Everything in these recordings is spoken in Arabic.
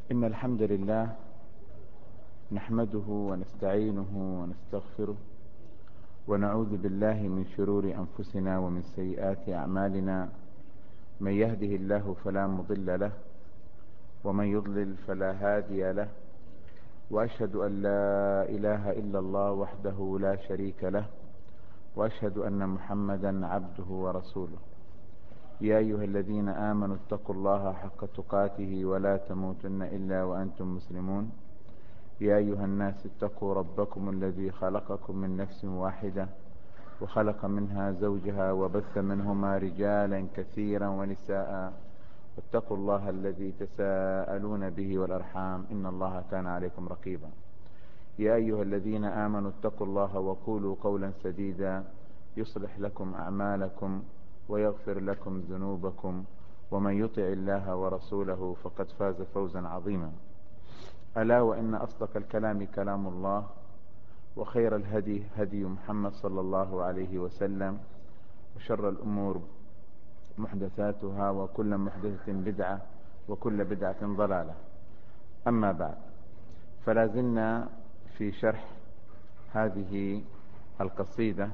إن الحمد لله نحمده ونستعينه ونستغفره ونعوذ بالله من شرور أنفسنا ومن سيئات أعمالنا. من يهده الله فلا مضل له ومن يضلل فلا هادي له، وأشهد أن لا إله إلا الله وحده لا شريك له، وأشهد أن محمدا عبده ورسوله. يا أيها الذين آمنوا اتقوا الله حق تقاته ولا تموتن إلا وأنتم مسلمون. يا أيها الناس اتقوا ربكم الذي خلقكم من نفس واحدة وخلق منها زوجها وبث منهما رجالا كثيرا ونساء، واتقوا الله الذي تساءلون به والأرحام إن الله كان عليكم رقيبا. يا أيها الذين آمنوا اتقوا الله وقولوا قولا سديدا يصلح لكم أعمالكم ويغفر لكم ذنوبكم، ومن يطع الله ورسوله فقد فاز فوزا عظيما. ألا وإن أصدق الكلام كلام الله، وخير الهدي هدي محمد صلى الله عليه وسلم، وشر الأمور محدثاتها وكل محدثة بدعة وكل بدعة ضلالة. أما بعد، فلا زلنا في شرح هذه القصيدة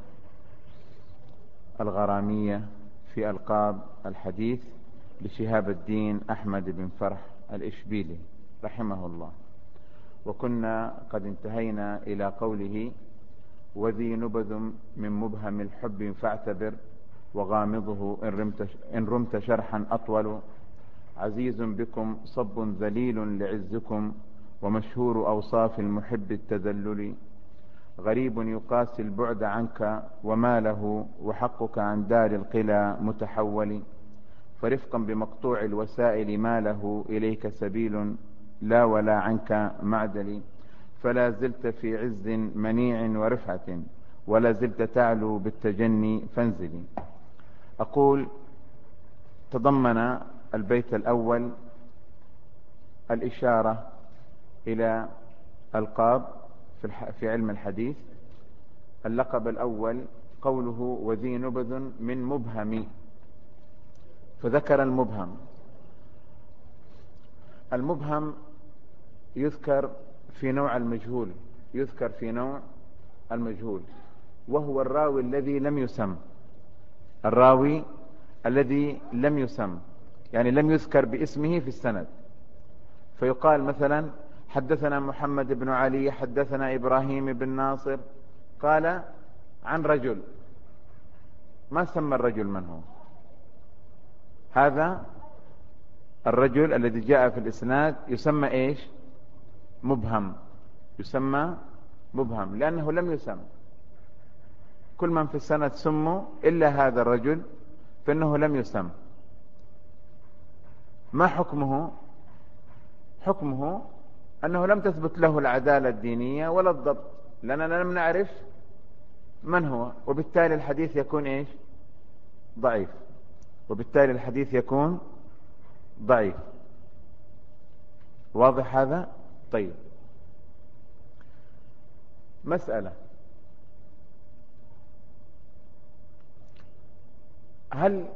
الغرامية في ألقاب الحديث لشهاب الدين أحمد بن فرح الإشبيلي رحمه الله. وكنا قد انتهينا إلى قوله: وذي نبذ من مبهم الحب فاعتبر، وغامضه إن رمت شرحا أطول، عزيز بكم صب ذليل لعزكم، ومشهور أوصاف المحب التذلل، غريب يقاسي البعد عنك وما له، وحقك عن دار القلى متحول، فرفقا بمقطوع الوسائل ما له إليك سبيل، لا ولا عنك معدل، فلا زلت في عز منيع ورفعة، ولا زلت تعلو بالتجني فانزلي. أقول: تضمن البيت الأول الإشارة إلى ألقاب في علم الحديث. اللقب الأول قوله: وذي نبذ من مبهم، فذكر المبهم. المبهم يذكر في نوع المجهول، وهو الراوي الذي لم يسم، يعني لم يذكر باسمه في السند. فيقال مثلا: حدثنا محمد بن علي حدثنا إبراهيم بن ناصر، قال عن رجل، ما سمى الرجل من هو. هذا الرجل الذي جاء في الإسناد يسمى إيش؟ مبهم. يسمى مبهم لأنه لم يسم. كل من في السند سموا إلا هذا الرجل، فإنه لم يسم. ما حكمه؟ حكمه أنه لم تثبت له العدالة الدينية ولا الضبط، لأننا لم نعرف من هو، وبالتالي الحديث يكون إيش؟ ضعيف. واضح هذا؟ طيب، مسألة: هل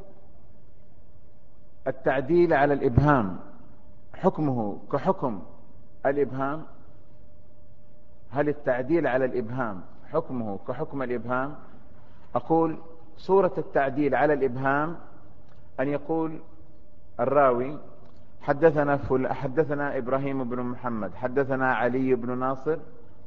التعديل على الإبهام حكمه كحكم الإبهام؟ هل التعديل على الإبهام حكمه كحكم الإبهام؟ أقول: صورة التعديل على الإبهام أن يقول الراوي: حدثنا إبراهيم بن محمد حدثنا علي بن ناصر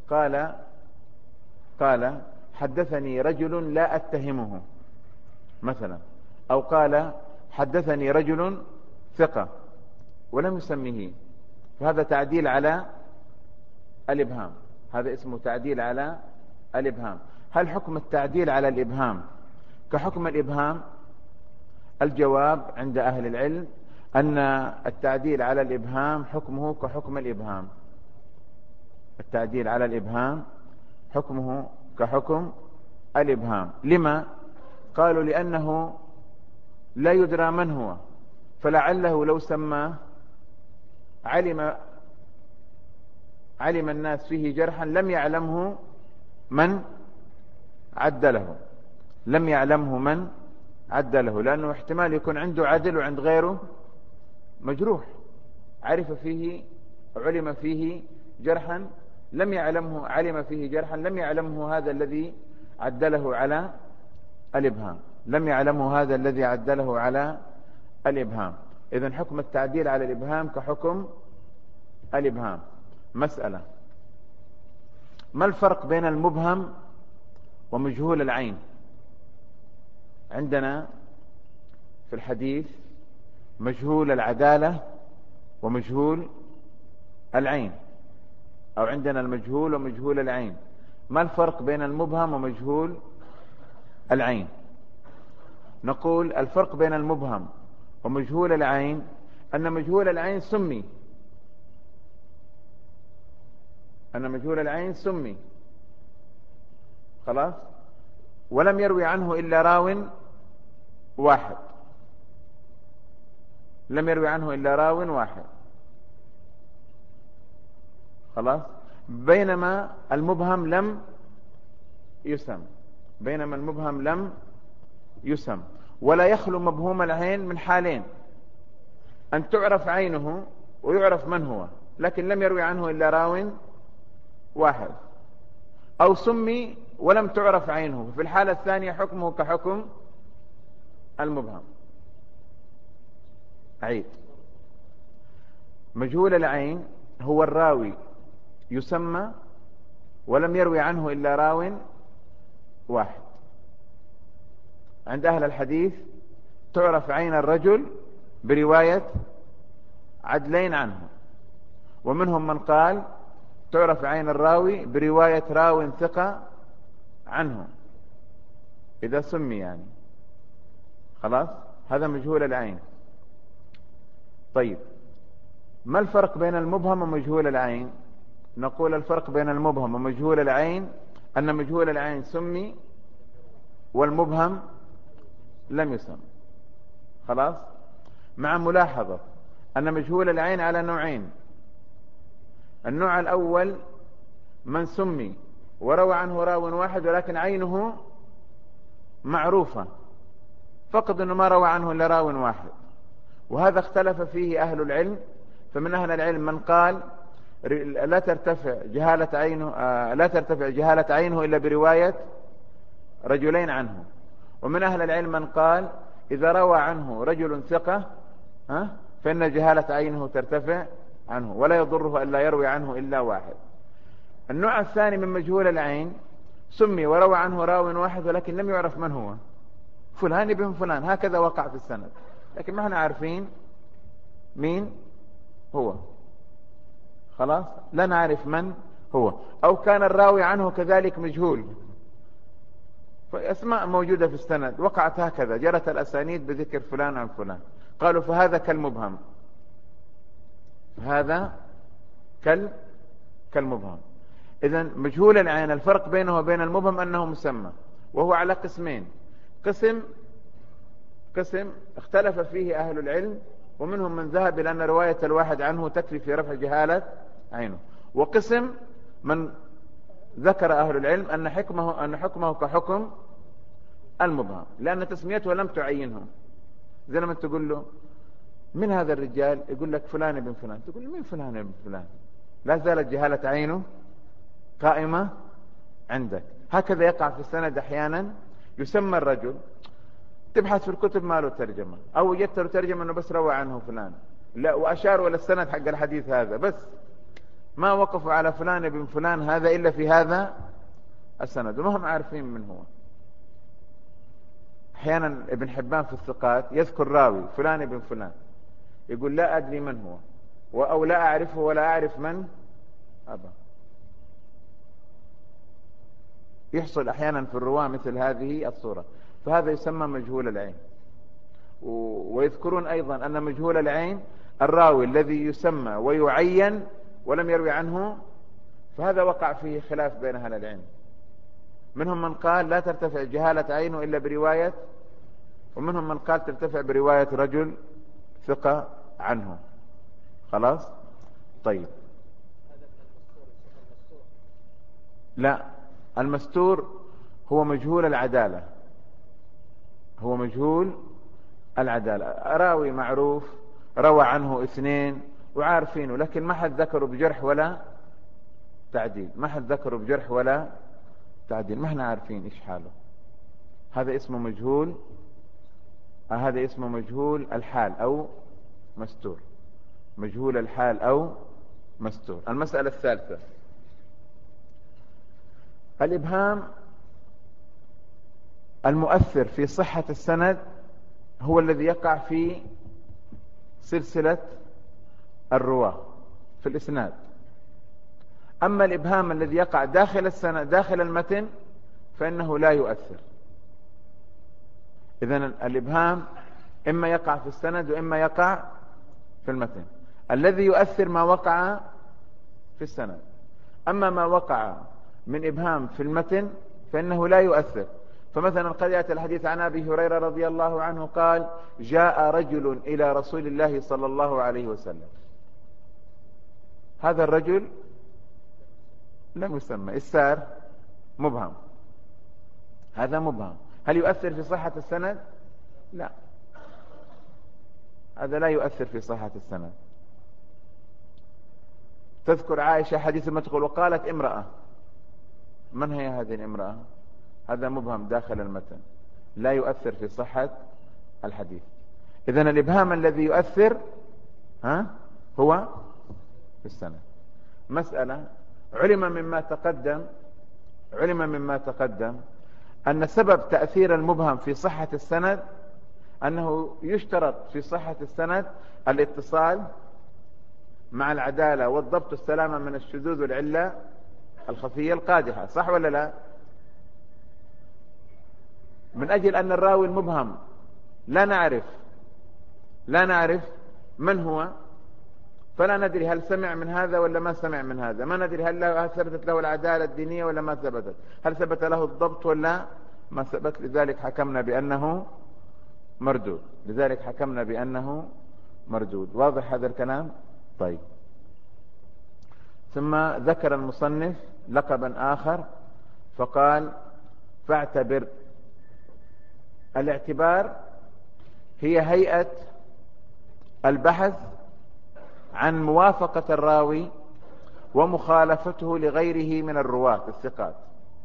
قال حدثني رجل لا أتهمه مثلا، أو قال حدثني رجل ثقة ولم يسميه، فهذا تعديل على الإبهام، هذا اسمه تعديل على الإبهام. هل حكم التعديل على الإبهام كحكم الإبهام؟ الجواب عند أهل العلم أن التعديل على الإبهام حكمه كحكم الإبهام. التعديل على الإبهام حكمه كحكم الإبهام. لما؟ قالوا: لأنه لا يدرى من هو، فلعله لو سماه علم الناس فيه جرحا لم يعلمه من عدله، لأنه احتمال يكون عنده عدل وعند غيره مجروح، عرف فيه علم فيه جرحا لم يعلمه، علم فيه جرحا لم يعلمه هذا الذي عدله على الإبهام، لم يعلمه هذا الذي عدله على الإبهام. إذن حكم التعديل على الإبهام كحكم الإبهام. مسألة: ما الفرق بين المبهم ومجهول العين؟ عندنا في الحديث مجهول العدالة ومجهول العين، أو عندنا المجهول ومجهول العين. ما الفرق بين المبهم ومجهول العين؟ نقول الفرق بين المبهم ومجهول العين أن مجهول العين سمي، أن مجهول العين سمي خلاص، ولم يروي عنه إلا راو واحد، لم يروي عنه إلا راو واحد خلاص. بينما المبهم لم يسم، بينما المبهم لم يسم. ولا يخلو مبهوم العين من حالين: أن تعرف عينه ويعرف من هو لكن لم يروي عنه إلا راو واحد، أو سمي ولم تعرف عينه، في الحالة الثانية حكمه كحكم المبهم. عيد: مجهول العين هو الراوي يسمى ولم يروي عنه إلا راو واحد. عند أهل الحديث تعرف عين الرجل برواية عدلين عنه، ومنهم من قال تعرف عين الراوي برواية راو ثقة عنه إذا سمي يعني خلاص. هذا مجهول العين. طيب، ما الفرق بين المبهم ومجهول العين؟ نقول الفرق بين المبهم ومجهول العين أن مجهول العين سمي والمبهم لم يسم خلاص، مع ملاحظة أن مجهول العين على نوعين: النوع الأول من سمي وروى عنه راو واحد ولكن عينه معروفة، فقط أنه ما روى عنه إلا راو واحد، وهذا اختلف فيه أهل العلم. فمن أهل العلم من قال لا ترتفع جهالة عينه إلا برواية رجلين عنه، ومن أهل العلم من قال إذا روى عنه رجل ثقة فإن جهالة عينه ترتفع عنه ولا يضره أن لا يروي عنه إلا واحد. النوع الثاني من مجهول العين سمي وروى عنه راو واحد ولكن لم يعرف من هو، فلان ابن فلان، هكذا وقع في السند، لكن ما احنا عارفين مين هو خلاص، لا نعرف من هو، أو كان الراوي عنه كذلك مجهول، فأسماء موجودة في السند وقعت هكذا، جرت الأسانيد بذكر فلان عن فلان، قالوا فهذا كالمبهم، هذا كالمبهم. إذن مجهول العين الفرق بينه وبين المبهم أنه مسمى، وهو على قسمين: قسم اختلف فيه أهل العلم ومنهم من ذهب إلى أن رواية الواحد عنه تكفي في رفع جهالة عينه، وقسم من ذكر أهل العلم أن حكمه كحكم المبهم، لأن تسميته لم تعينه. زي لما تقول له من هذا الرجال، يقول لك فلان ابن فلان، تقول له من فلان ابن فلان، لا زالت جهالة عينه قائمة عندك. هكذا يقع في السند أحيانا يسمى الرجل، تبحث في الكتب ما له ترجمة، أو وجدت له ترجمة أنه بس روى عنه فلان، لا وأشاروا إلى السند حق الحديث هذا، بس ما وقفوا على فلان ابن فلان هذا إلا في هذا السند، وما هم عارفين من هو. أحيانا ابن حبان في الثقات يذكر راوي فلان ابن فلان، يقول لا أدري من هو، أو لا أعرفه ولا أعرف من أبا. يحصل أحيانا في الرواة مثل هذه الصورة، فهذا يسمى مجهول العين. ويذكرون أيضا أن مجهول العين الراوي الذي يسمى ويعين ولم يروي عنه، فهذا وقع فيه خلاف بين أهل العلم. منهم من قال لا ترتفع جهالة عينه إلا برواية، ومنهم من قال ترتفع برواية رجل ثقة عنه خلاص. طيب، لا، المستور هو مجهول العدالة، هو مجهول العدالة، راوي معروف روى عنه 2 وعارفينه، لكن ما حد ذكره بجرح ولا تعديل، ما حد ذكره بجرح ولا تعديل، ما احنا عارفين ايش حاله. هذا اسمه مجهول، هذا اسمه مجهول الحال او مستور، مجهول الحال او مستور. المسألة الثالثة، الإبهام المؤثر في صحة السند هو الذي يقع في سلسلة الرواة في الإسناد. أما الإبهام الذي يقع داخل السند داخل المتن فإنه لا يؤثر. إذن الإبهام إما يقع في السند وإما يقع في المتن. الذي يؤثر ما وقع في السند، أما ما وقع من إبهام في المتن فإنه لا يؤثر. فمثلا قد يأتي الحديث عن أبي هريرة رضي الله عنه قال: جاء رجل إلى رسول الله صلى الله عليه وسلم. هذا الرجل لم يسمى، السار مبهم، هذا مبهم. هل يؤثر في صحة السند؟ لا، هذا لا يؤثر في صحة السند. تذكر عائشة حديث ما تقول: وقالت امرأة. من هي هذه الامرأة؟ هذا مبهم داخل المتن، لا يؤثر في صحة الحديث. إذن الإبهام الذي يؤثر هو في السند. مسألة: علم مما تقدم أن سبب تأثير المبهم في صحة السند أنه يشترط في صحة السند الاتصال مع العدالة والضبط والسلامة من الشذوذ والعلة الخفية القادحة، صح ولا لا؟ من أجل أن الراوي المبهم لا نعرف من هو، فلا ندري هل سمع من هذا ولا ما سمع من هذا، ما ندري هل ثبتت له العدالة الدينية ولا ما ثبتت، هل ثبت له الضبط ولا ما ثبت. لذلك حكمنا بأنه مردود. واضح هذا الكلام؟ طيب. ثم ذكر المصنف لقبا آخر فقال: فاعتبر. الاعتبار هي هيئة البحث عن موافقة الراوي ومخالفته لغيره من الرواة الثقات.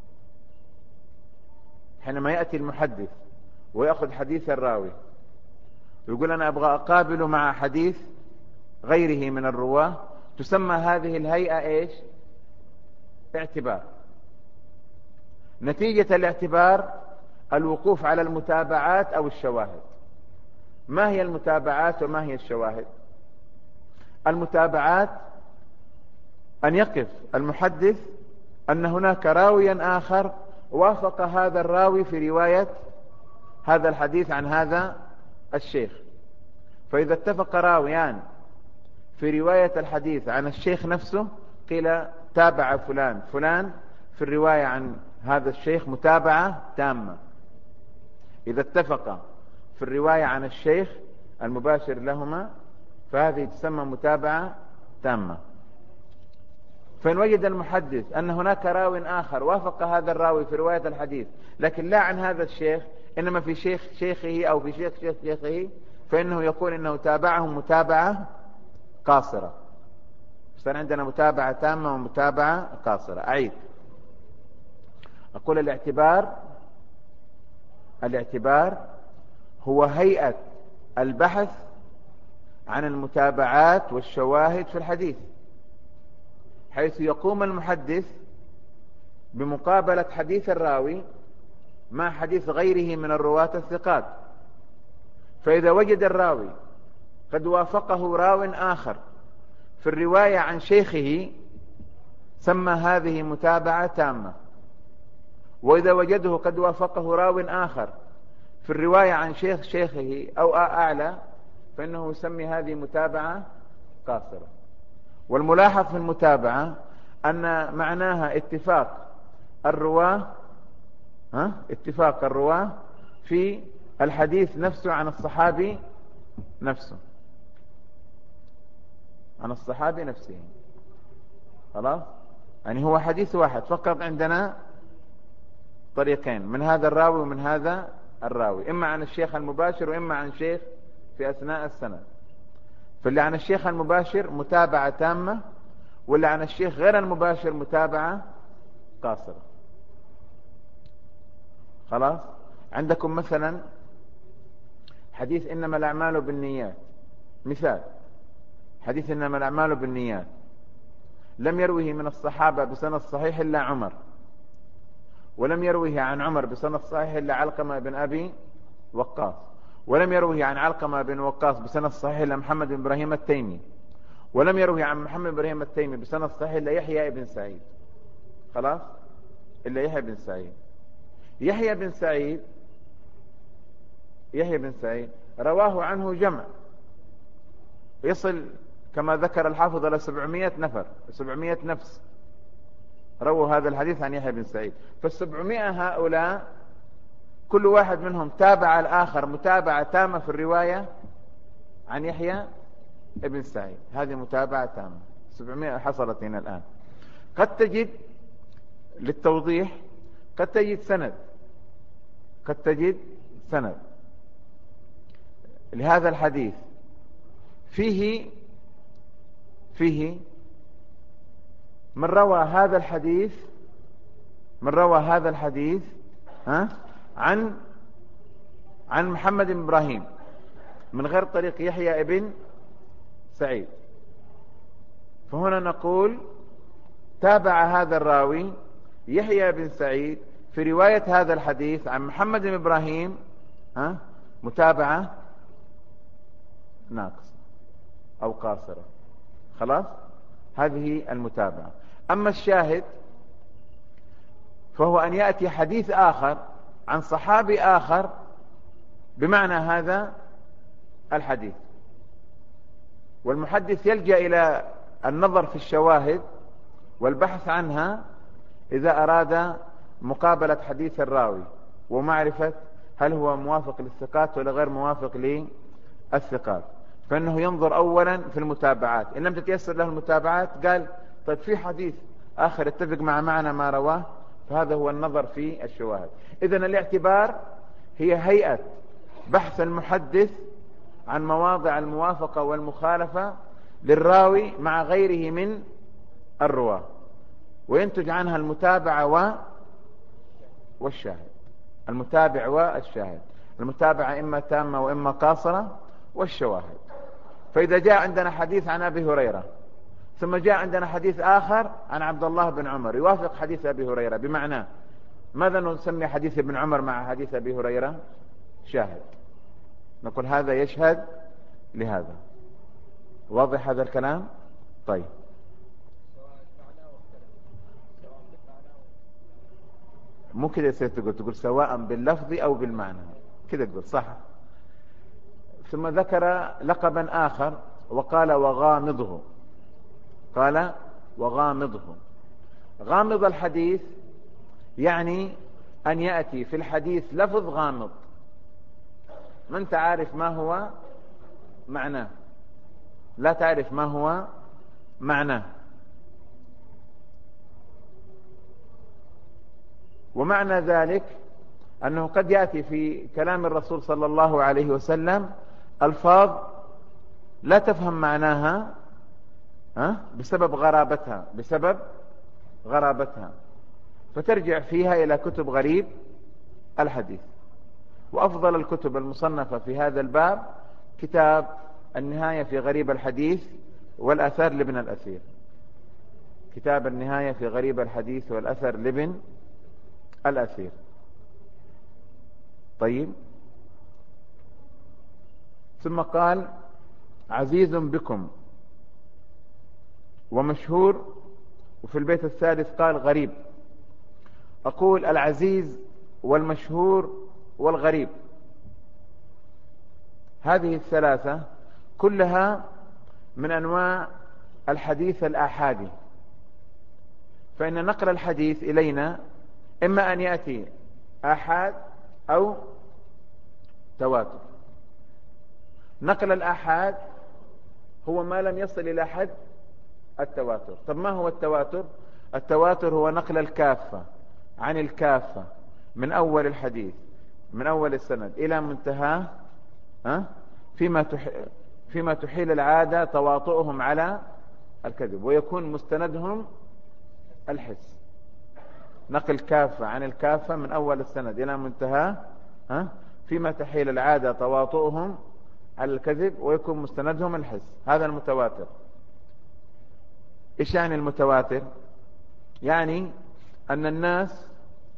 حينما يأتي المحدث ويأخذ حديث الراوي ويقول: أنا أبغى أقابل مع حديث غيره من الرواة، تسمى هذه الهيئة إيش؟ اعتبار. نتيجة الاعتبار الوقوف على المتابعات أو الشواهد. ما هي المتابعات وما هي الشواهد؟ المتابعات أن يقف المحدث أن هناك راويا آخر وافق هذا الراوي في رواية هذا الحديث عن هذا الشيخ، فإذا اتفق راويان في رواية الحديث عن الشيخ نفسه قيل تابع فلان في الرواية عن هذا الشيخ متابعة تامة. إذا اتفق في الرواية عن الشيخ المباشر لهما فهذه تسمى متابعة تامة. فإن وجد المحدث أن هناك راو آخر وافق هذا الراوي في رواية الحديث لكن لا عن هذا الشيخ، إنما في شيخه أو في شيخه، فإنه يقول إنه تابعهم متابعة قاصرة. فصار عندنا متابعة تامة ومتابعة قاصرة. أعيد أقول: الاعتبار هو هيئة البحث عن المتابعات والشواهد في الحديث، حيث يقوم المحدث بمقابلة حديث الراوي مع حديث غيره من الرواة الثقات. فإذا وجد الراوي قد وافقه راو آخر في الرواية عن شيخه سمى هذه متابعة تامة، وإذا وجده قد وافقه راو آخر في الرواية عن شيخه أو أعلى فإنه يسمي هذه متابعة قاصرة. والملاحظ في المتابعة أن معناها اتفاق الرواة في الحديث نفسه عن الصحابي نفسه. خلاص، يعني هو حديث واحد فقط، عندنا طريقين من هذا الراوي ومن هذا الراوي، إما عن الشيخ المباشر وإما عن شيخ في أثناء السنة. فاللي عن الشيخ المباشر متابعة تامة، واللي عن الشيخ غير المباشر متابعة قاصرة. خلاص. عندكم مثلا حديث إنما الأعمال بالنيات، مثال حديث إنما الأعمال بالنيات لم يروه من الصحابة بسند صحيح إلا عمر، ولم يروه عن عمر بسند صحيح إلا علقمة بن أبي وقاص، ولم يروه عن علقمة بن وقاص بسند صحيح إلا محمد بن إبراهيم التيمي، ولم يروه عن محمد بن إبراهيم التيمي بسند صحيح إلا يحيى بن سعيد. خلاص، إلا يحيى بن سعيد. يحيى بن سعيد رواه عنه جمع يصل كما ذكر الحافظ إلى 700 نفر، 700 نفس رووا هذا الحديث عن يحيى بن سعيد. فال700 هؤلاء كل واحد منهم تابع الآخر متابعة تامة في الرواية عن يحيى بن سعيد. هذه متابعة تامة. 700 حصلت هنا الآن. قد تجد للتوضيح قد تجد سند لهذا الحديث فيه من روى هذا الحديث عن محمد بن إبراهيم من غير طريق يحيى بن سعيد. فهنا نقول تابع هذا الراوي يحيى بن سعيد في رواية هذا الحديث عن محمد بن إبراهيم متابعة ناقصة أو قاصرة. خلاص، هذه المتابعة. أما الشاهد فهو أن يأتي حديث آخر عن صحابي آخر بمعنى هذا الحديث، والمحدث يلجأ إلى النظر في الشواهد والبحث عنها إذا أراد مقابلة حديث الراوي ومعرفة هل هو موافق للثقات ولا غير موافق للثقات. فإنه ينظر أولا في المتابعات، إن لم تتيسر له المتابعات قال طيب في حديث آخر يتفق مع معنى ما رواه، فهذا هو النظر في الشواهد. إذن الاعتبار هي هيئة بحث المحدث عن مواضع الموافقة والمخالفة للراوي مع غيره من الرواة، وينتج عنها المتابعة والشاهد. المتابع والشاهد، المتابعة إما تامة وإما قاصرة، والشواهد. فإذا جاء عندنا حديث عن أبي هريرة ثم جاء عندنا حديث آخر عن عبد الله بن عمر يوافق حديث أبي هريرة، بمعنى ماذا نسمي حديث ابن عمر مع حديث أبي هريرة؟ شاهد. نقول هذا يشهد لهذا. واضح هذا الكلام؟ طيب، مو كده تقول سواء باللفظ أو بالمعنى، كده تقول صح. ثم ذكر لقبا آخر وقال وغامضه. قال وغامضه. غامض الحديث يعني أن يأتي في الحديث لفظ غامض ما أنت عارف ما هو معناه، لا تعرف ما هو معناه. ومعنى ذلك أنه قد يأتي في كلام الرسول صلى الله عليه وسلم ألفاظ لا تفهم معناها بسبب غرابتها، فترجع فيها إلى كتب غريب الحديث. وأفضل الكتب المصنفة في هذا الباب كتاب النهاية في غريب الحديث والأثر لابن الأثير. كتاب النهاية في غريب الحديث والأثر لابن الأثير. طيب، ثم قال عزيز بكم ومشهور، وفي البيت الثالث قال غريب. أقول العزيز والمشهور والغريب هذه الثلاثة كلها من أنواع الحديث الآحادي. فإن نقل الحديث إلينا إما أن يأتي آحاد أو تواتر. نقل الآحاد هو ما لم يصل إلى حد التواتر. طب ما هو التواتر؟ التواتر هو نقل الكافة عن الكافة من أول الحديث، من أول السند إلى منتهاه، فيما تحيل العادة تواطؤهم على الكذب، ويكون مستندهم الحس. نقل كافة عن الكافة من أول السند إلى منتهى، فيما تحيل العادة تواطؤهم على الكذب ويكون مستندهم الحس. هذا المتواتر. إيش يعني المتواتر؟ يعني أن الناس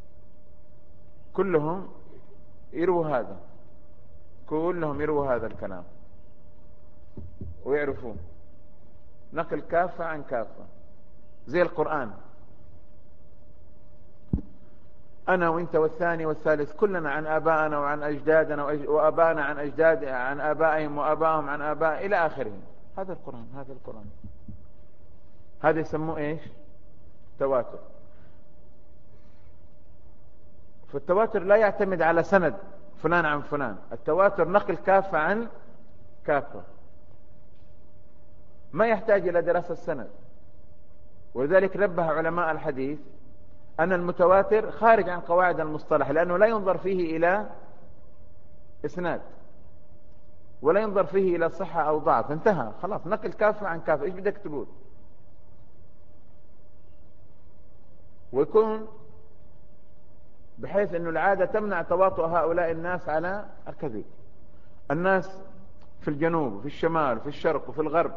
كلهم يرووا هذا، كلهم يرووا هذا الكلام ويعرفوه. نقل كافة عن كافة، زي القرآن. أنا وإنت والثاني والثالث كلنا عن آبائنا وعن أجدادنا وآبائنا عن أجداد عن آبائهم وآبائهم عن آباء إلى آخره. هذا القرآن، هذا القرآن. هذا يسموه إيش؟ تواتر. فالتواتر لا يعتمد على سند فلان عن فلان. التواتر نقل كافة عن كافة، ما يحتاج إلى دراسة السند. ولذلك نبه علماء الحديث أن المتواتر خارج عن قواعد المصطلح، لأنه لا ينظر فيه إلى إسناد ولا ينظر فيه إلى صحة أو ضعف. انتهى خلاص، نقل كافة عن كافة. إيش بدك تقول؟ ويكون بحيث أن العادة تمنع تواطؤ هؤلاء الناس على الكذب. الناس في الجنوب وفي الشمال وفي الشرق وفي الغرب،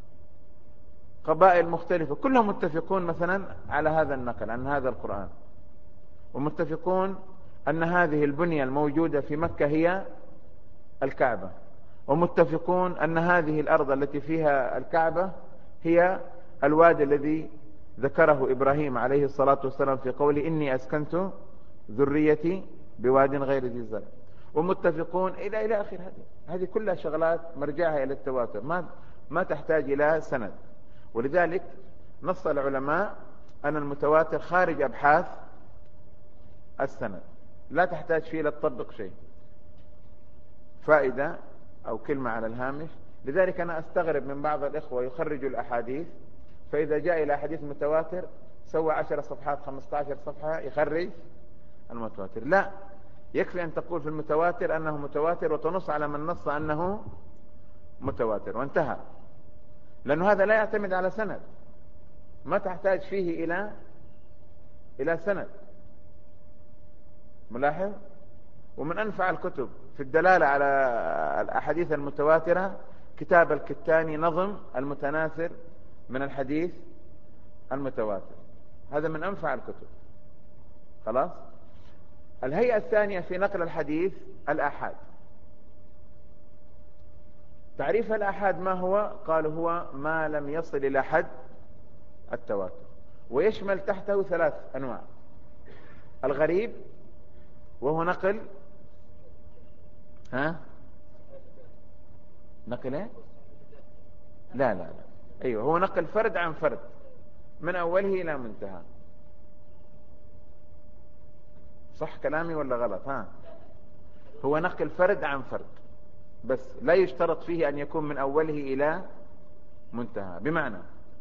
قبائل مختلفة، كلهم متفقون مثلا على هذا النقل عن هذا القرآن، ومتفقون أن هذه البنية الموجودة في مكة هي الكعبة، ومتفقون أن هذه الأرض التي فيها الكعبة هي الوادي الذي ذكره إبراهيم عليه الصلاة والسلام في قوله إني أسكنت ذريتي بواد غير ذي زرع، ومتفقون إلى آخر. هذه كلها شغلات مرجعها إلى التواتر، ما تحتاج إلى سند. ولذلك نص العلماء أن المتواتر خارج أبحاث السند، لا تحتاج فيه لتطبق شيء. فائدة أو كلمة على الهامش. لذلك أنا أستغرب من بعض الإخوة يخرجوا الأحاديث، فإذا جاء إلى حديث متواتر سوى 10 صفحات 15 صفحة يخرج المتواتر. لا، يكفي أن تقول في المتواتر أنه متواتر وتنص على من نص أنه متواتر وانتهى، لأنه هذا لا يعتمد على سند، ما تحتاج فيه إلى سند. ملاحظ؟ ومن أنفع الكتب في الدلالة على الأحاديث المتواترة كتاب الكتاني نظم المتناثر من الحديث المتواتر، هذا من أنفع الكتب. خلاص. الهيئة الثانية في نقل الحديث الآحاد. تعريف الآحاد ما هو؟ قالوا هو ما لم يصل إلى حد التواتر، ويشمل تحته 3 أنواع. الغريب وهو نقل نقل ايه؟ لا ايوه، هو نقل فرد عن فرد من اوله الى منتهى. صح كلامي ولا غلط؟ هو نقل فرد عن فرد، بس لا يشترط فيه ان يكون من اوله الى منتهى. بمعنى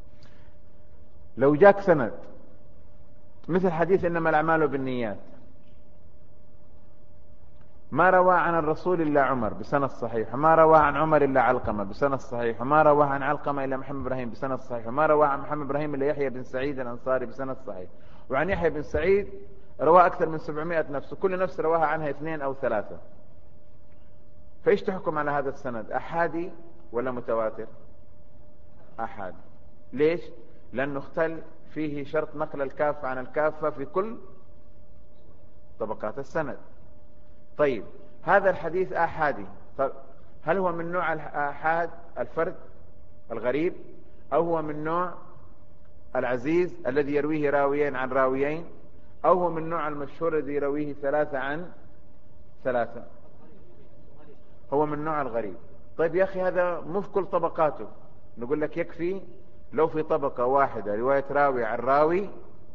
لو جاك سند مثل حديث انما الاعمال بالنيات، ما روى عن الرسول إلا عمر بسند صحيح، ما روى عن عمر إلا علقمة بسند صحيح، وما روى عن علقمة إلا محمد إبراهيم بسند صحيح، وما روى عن محمد إبراهيم إلا يحيى بن سعيد الأنصاري بسند صحيح، وعن يحيى بن سعيد روى أكثر من 700 نفس، كل نفس رواها عنها 2 أو 3. فإيش تحكم على هذا السند؟ أحادي ولا متواتر؟ أحادي. ليش؟ لأنه اختل فيه شرط نقل الكافة عن الكافة في كل طبقات السند. طيب هذا الحديث آحادي، طيب هل هو من نوع الآحاد الفرد الغريب، أو هو من نوع العزيز الذي يرويه راويين عن راويين، أو هو من نوع المشهور الذي يرويه 3 عن 3؟ هو من نوع الغريب. طيب يا أخي هذا مو في كل طبقاته. نقول لك يكفي لو في طبقة واحدة رواية راوي عن راوي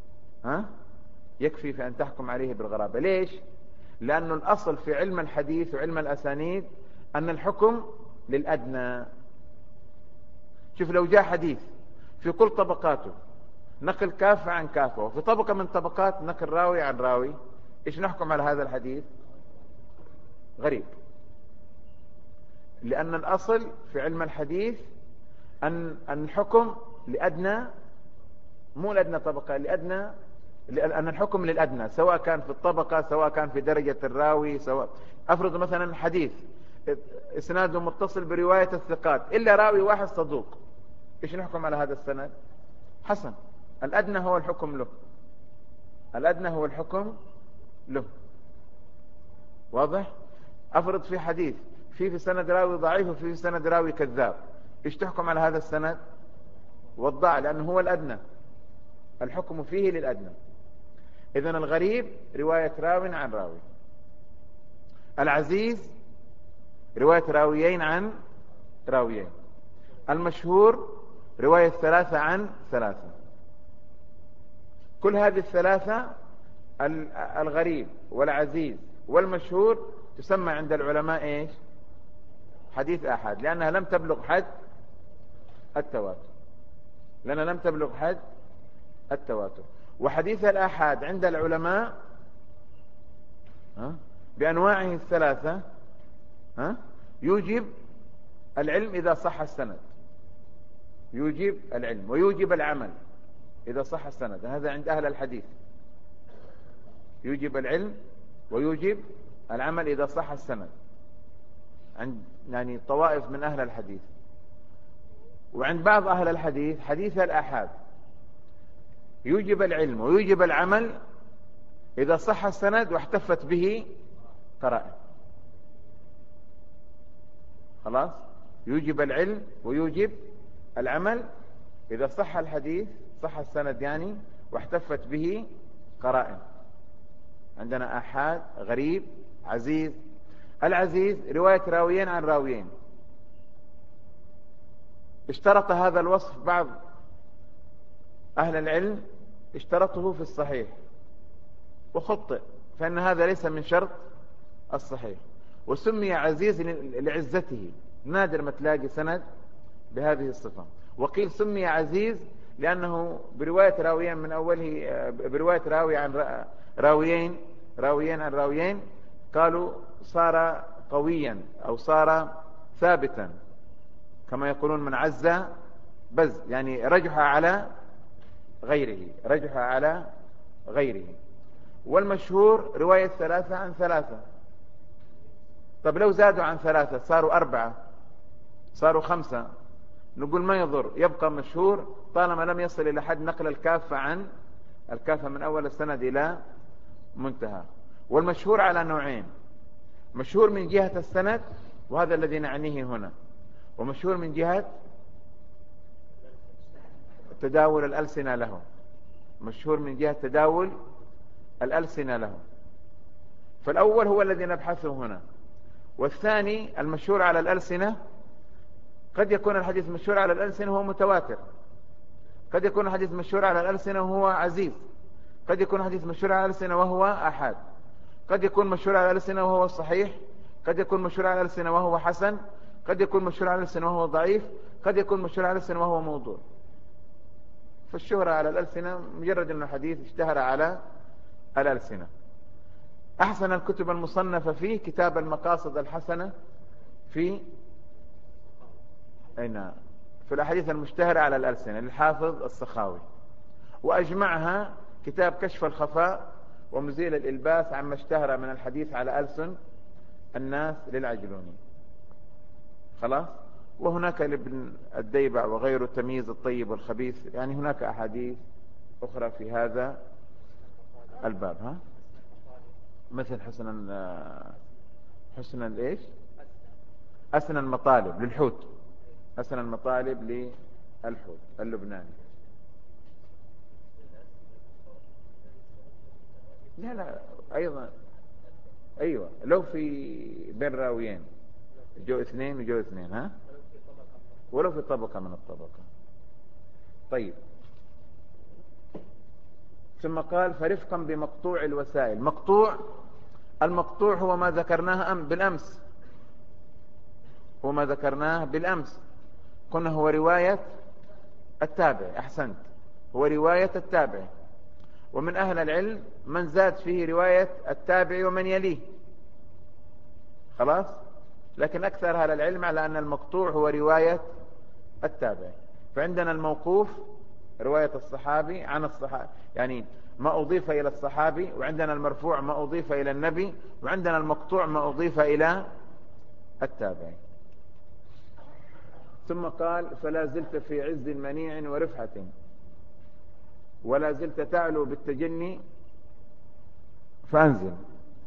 يكفي في أن تحكم عليه بالغرابة. ليش؟ لأنه الأصل في علم الحديث وعلم الأسانيد أن الحكم للأدنى. شوف لو جاء حديث في كل طبقاته نقل كافة عن كافة، وفي طبقة من طبقات نقل راوي عن راوي، إيش نحكم على هذا الحديث؟ غريب. لأن الأصل في علم الحديث أن الحكم لأدنى، مو لأدنى طبقة، أن الحكم للأدنى، سواء كان في الطبقة، سواء كان في درجة الراوي، سواء أفرض مثلا حديث إسناده متصل برواية الثقات إلا راوي واحد صدوق، إيش نحكم على هذا السند؟ حسن. الأدنى هو الحكم له، الأدنى هو الحكم له. واضح؟ أفرض في حديث في سند راوي ضعيف وفي سند راوي كذاب، إيش تحكم على هذا السند؟ والضع، لأنه هو الأدنى، الحكم فيه للأدنى. إذن الغريب رواية راو عن راوي، العزيز رواية راويين عن راويين، المشهور رواية ثلاثة عن ثلاثة. كل هذه الثلاثة الغريب والعزيز والمشهور تسمى عند العلماء إيش؟ حديث آحاد، لأنها لم تبلغ حد التواتر، لأنها لم تبلغ حد التواتر. وحديث الآحاد عند العلماء بأنواعه الثلاثة يوجب العلم إذا صح السند، يوجب العلم ويوجب العمل إذا صح السند، هذا عند أهل الحديث. يوجب العلم ويوجب العمل إذا صح السند، عند يعني طوائف من أهل الحديث. وعند بعض أهل الحديث حديث الآحاد يوجب العلم ويوجب العمل إذا صح السند واحتفت به قرائن. خلاص، يوجب العلم ويوجب العمل إذا صح الحديث، صح السند يعني، واحتفت به قرائن. عندنا آحاد، غريب، عزيز. العزيز رواية راويين عن راويين. اشترط هذا الوصف بعض أهل العلم، اشترطه في الصحيح وخطئ، فإن هذا ليس من شرط الصحيح، وسمي عزيز لعزته، نادر ما تلاقي سند بهذه الصفة. وقيل سمي عزيز لأنه برواية راويين من أوله، برواية راوي عن راويين عن راويين، قالوا صار قويا أو صار ثابتا، كما يقولون من عز بز، يعني رجح على غيره، رجح على غيره. والمشهور رواية ثلاثة عن ثلاثة. طب لو زادوا عن ثلاثة صاروا أربعة، صاروا خمسة، نقول ما يضر، يبقى مشهور طالما لم يصل إلى حد نقل الكافة عن الكافة من أول السند إلى منتهى. والمشهور على نوعين: مشهور من جهة السند، وهذا الذي نعنيه هنا، ومشهور من جهة تداول الألسنة له، مشهور من جهة تداول الألسنة له. فالأول هو الذي نبحثه هنا، والثاني المشهور على الألسنة. قد يكون الحديث مشهور على الألسنة وهو متواتر، قد يكون الحديث مشهور على الألسنة وهو عزيز، قد يكون الحديث مشهور على الألسنة وهو آحاد، قد يكون مشهور على الألسنة وهو صحيح، قد يكون مشهور على الألسنة وهو حسن، قد يكون مشهور على الألسنة وهو ضعيف، قد يكون مشهور على الألسنة وهو موضوع. فالشهرة على الألسنة مجرد أن الحديث اشتهر على الألسنة. أحسن الكتب المصنفة فيه كتاب المقاصد الحسنة في في الأحاديث المشتهرة على الألسنة للحافظ السخاوي، وأجمعها كتاب كشف الخفاء ومزيل الإلباس عما اشتهر من الحديث على ألسن الناس للعجلوني. خلاص. وهناك لابن الديبع وغيره تمييز الطيب والخبيث، يعني هناك أحاديث أخرى في هذا الباب. مثل حسن الإيش؟ أسن المطالب للحوت، أسن المطالب للحوت اللبناني. لا أيضا أيوة، لو في بين راويين جو اثنين وجو اثنين، ولو في طبقة من الطبقة. طيب، ثم قال فرفقا بمقطوع الوسائل. المقطوع هو ما ذكرناه بالأمس، هو ما ذكرناه بالأمس، قلنا هو رواية التابع. أحسنت، هو رواية التابع. ومن أهل العلم من زاد فيه رواية التابع ومن يليه. خلاص. لكن أكثر أهل العلم على أن المقطوع هو رواية التابعي. فعندنا الموقوف رواية الصحابي عن الصحابي، يعني ما أضيف إلى الصحابي، وعندنا المرفوع ما أضيف إلى النبي، وعندنا المقطوع ما أضيف إلى التابعي. ثم قال: فلا زلت في عز منيع ورفعة، ولا زلت تعلو بالتجني فأنزل.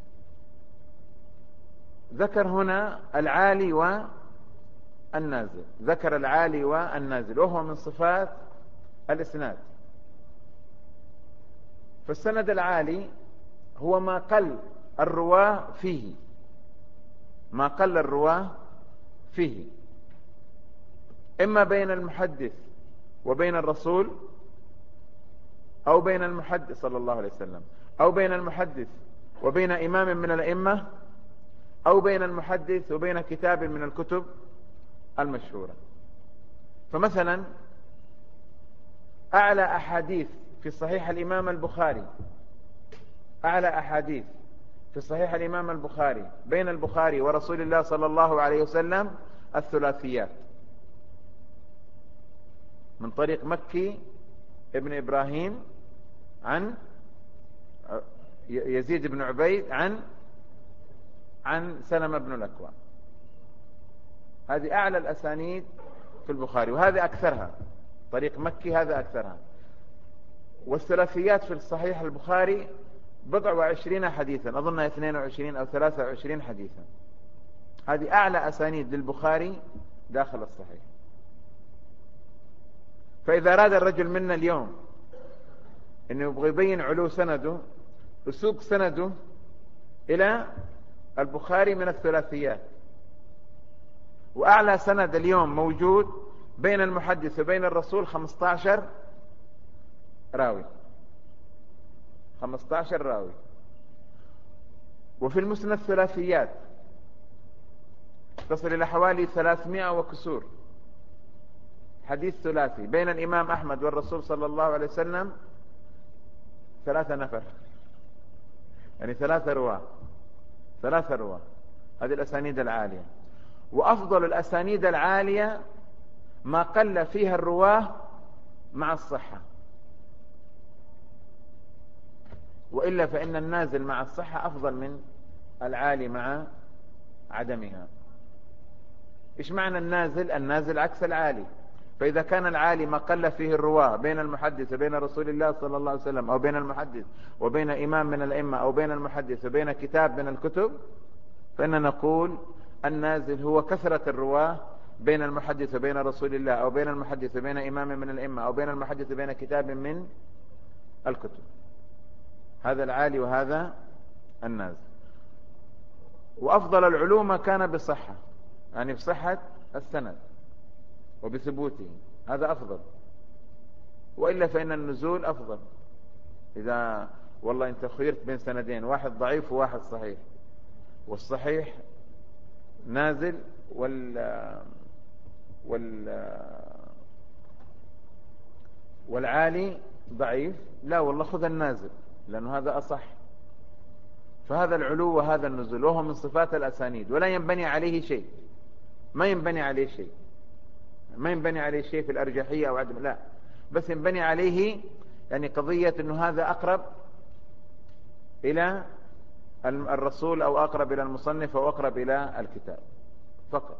ذكر هنا العالي والنازل، ذكر العالي والنازل، وهو من صفات الإسناد. فالسند العالي هو ما قل الرواه فيه، ما قل الرواه فيه، إما بين المحدث وبين الرسول، أو بين المحدث صلى الله عليه وسلم، أو بين المحدث وبين إمام من الأئمة، أو بين المحدث وبين كتاب من الكتب المشهورة. فمثلا أعلى أحاديث في صحيح الإمام البخاري، أعلى أحاديث في صحيح الإمام البخاري بين البخاري ورسول الله صلى الله عليه وسلم الثلاثيات، من طريق مكي ابن إبراهيم عن يزيد بن عبيد عن سلمة بن الأكوع. هذه أعلى الأسانيد في البخاري، وهذا أكثرها، طريق مكي هذا أكثرها. والثلاثيات في الصحيح البخاري 24 حديثا، أظنها 22 أو 23 حديثا. هذه أعلى أسانيد للبخاري داخل الصحيح. فإذا أراد الرجل منا اليوم أنه يبغى يبين علو سنده، يسوق سنده إلى البخاري من الثلاثيات. وأعلى سند اليوم موجود بين المحدث وبين الرسول 15 راوي، 15 راوي. وفي المسند الثلاثيات تصل إلى حوالي 300 وكسور حديث ثلاثي بين الإمام أحمد والرسول صلى الله عليه وسلم، 3 نفر، يعني 3 رواة، 3 رواة. هذه الأسانيد العالية. وأفضل الأسانيد العالية ما قل فيها الرواه مع الصحة، وإلا فإن النازل مع الصحة أفضل من العالي مع عدمها. إيش معنى النازل؟ النازل عكس العالي. فإذا كان العالي ما قل فيه الرواه بين المحدث وبين رسول الله صلى الله عليه وسلم، أو بين المحدث وبين إمام من الأئمة، أو بين المحدث وبين كتاب من الكتب، فإننا نقول النازل هو كثرة الرواه بين المحدث وبين رسول الله، أو بين المحدث وبين إمام من الأئمة، أو بين المحدث وبين كتاب من الكتب. هذا العالي وهذا النازل. وأفضل العلوم كان بصحة، يعني بصحة السند وبثبوته، هذا أفضل. وإلا فإن النزول أفضل. إذا والله أنت خيرت بين سندين، واحد ضعيف وواحد صحيح، والصحيح نازل والعالي ضعيف، لا والله خذ النازل لأنه هذا أصح. فهذا العلو وهذا النزول، وهو من صفات الأسانيد، ولا ينبني عليه شيء، ما ينبني عليه شيء، ما ينبني عليه شيء في الأرجحية أو عدم، لا، بس ينبني عليه يعني قضية أنه هذا أقرب إلى الرسول، أو أقرب إلى المصنف، أو أقرب إلى الكتاب فقط.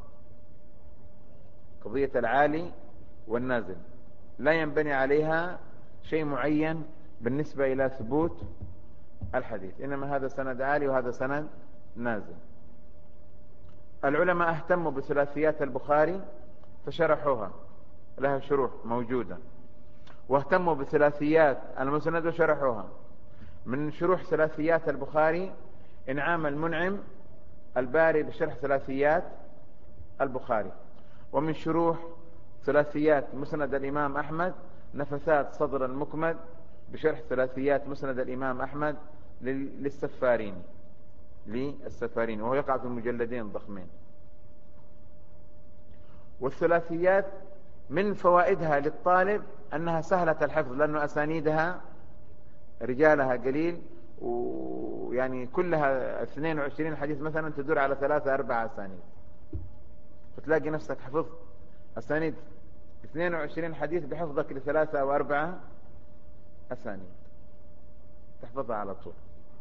قضية العالي والنازل لا ينبني عليها شيء معين بالنسبة إلى ثبوت الحديث، إنما هذا سند عالي وهذا سند نازل. العلماء اهتموا بثلاثيات البخاري فشرحوها، لها شروح موجودة. واهتموا بثلاثيات المسند وشرحوها. من شروح ثلاثيات البخاري إنعام المنعم الباري بشرح ثلاثيات البخاري. ومن شروح ثلاثيات مسند الإمام أحمد نفثات صدر المكمد بشرح ثلاثيات مسند الإمام أحمد للسفارين، وهو يقع في مجلدين ضخمين. والثلاثيات من فوائدها للطالب أنها سهلة الحفظ، لأنه أسانيدها رجالها قليل، ويعني كلها 22 حديث مثلا تدور على 3-4 أسانيد، وتلاقي نفسك حفظت أسانيد 22 حديث بحفظك ل3 أو 4 أسانيد تحفظها على طول.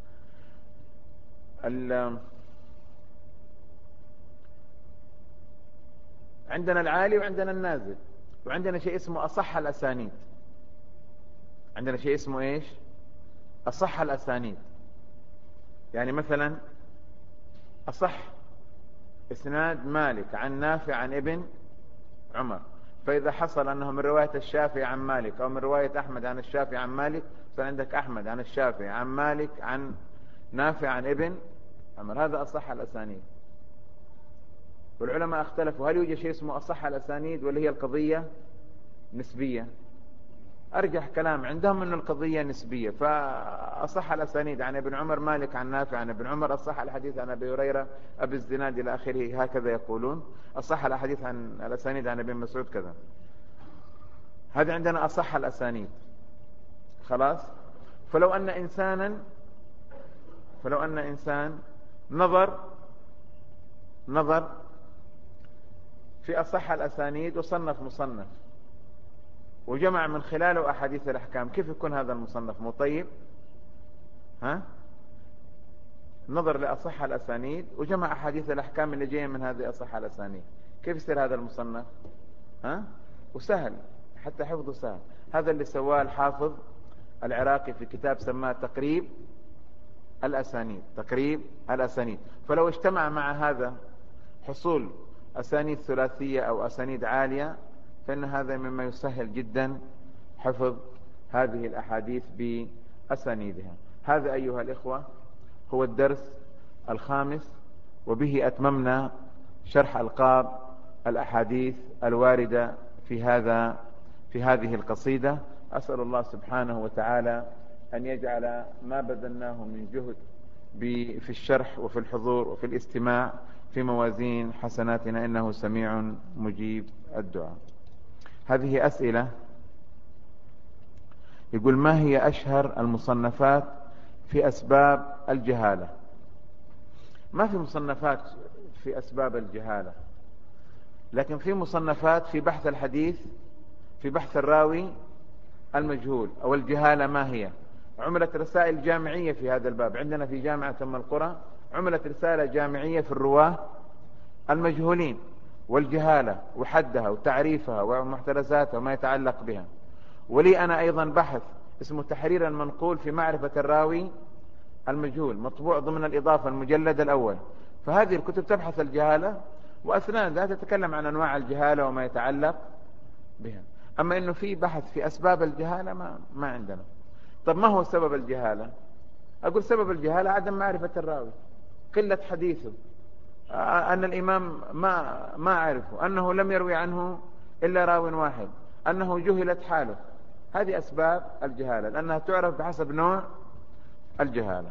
عندنا العالي وعندنا النازل، وعندنا شيء اسمه أصح الأسانيد. عندنا شيء اسمه إيش؟ أصح الأسانيد. يعني مثلا أصح إسناد مالك عن نافع عن ابن عمر، فإذا حصل أنه من رواية الشافعي عن مالك أو من رواية أحمد عن الشافعي عن مالك، فعندك أحمد عن الشافعي عن مالك عن نافع عن ابن عمر، هذا أصح الأسانيد. والعلماء اختلفوا هل يوجد شيء اسمه أصح الأسانيد ولا هي القضية نسبية؟ أرجح كلام عندهم أن القضية نسبية، فأصح الأسانيد عن ابن عمر مالك عن نافع عن ابن عمر، أصح الحديث عن أبي هريرة أبي الزناد إلى آخره، هكذا يقولون. أصح الحديث عن الأسانيد عن ابن مسعود كذا. هذا عندنا أصح الأسانيد. خلاص. فلو أن إنسان نظر في أصح الأسانيد وصنف مصنف وجمع من خلاله أحاديث الأحكام، كيف يكون هذا المصنف مطيب؟ نظر لأصح الأسانيد وجمع أحاديث الأحكام اللي جاية من هذه أصح الأسانيد، كيف يصير هذا المصنف؟ وسهل، حتى حفظه سهل. هذا اللي سواه الحافظ العراقي في كتاب سماه تقريب الأسانيد. فلو اجتمع مع هذا حصول أسانيد ثلاثية أو أسانيد عالية، فإن هذا مما يسهل جدا حفظ هذه الأحاديث بأسانيدها. هذا أيها الإخوة هو الدرس 5، وبه أتممنا شرح ألقاب الأحاديث الواردة في هذه القصيدة. أسأل الله سبحانه وتعالى أن يجعل ما بذلناه من جهد في الشرح وفي الحضور وفي الاستماع في موازين حسناتنا، إنه سميع مجيب الدعاء. هذه أسئلة. يقول: ما هي أشهر المصنفات في أسباب الجهالة؟ ما في مصنفات في أسباب الجهالة، لكن في مصنفات في بحث الحديث، في بحث الراوي المجهول أو الجهالة ما هي. عملت رسائل جامعية في هذا الباب. عندنا في جامعة أم القرى عملت رسالة جامعية في الرواة المجهولين والجهالة وحدها وتعريفها ومحترزاتها وما يتعلق بها. ولي أنا أيضا بحث اسمه تحرير المنقول في معرفة الراوي المجهول، مطبوع ضمن الإضافة المجلد الأول. فهذه الكتب تبحث الجهالة، وأثناء ذلك تتكلم عن أنواع الجهالة وما يتعلق بها. أما أنه في بحث في أسباب الجهالة ما عندنا. طب ما هو سبب الجهالة؟ أقول سبب الجهالة عدم معرفة الراوي، قلة حديثه، أن الإمام ما عرفه، أنه لم يروي عنه إلا راو واحد، أنه جهلت حاله. هذه أسباب الجهالة، لأنها تعرف بحسب نوع الجهالة.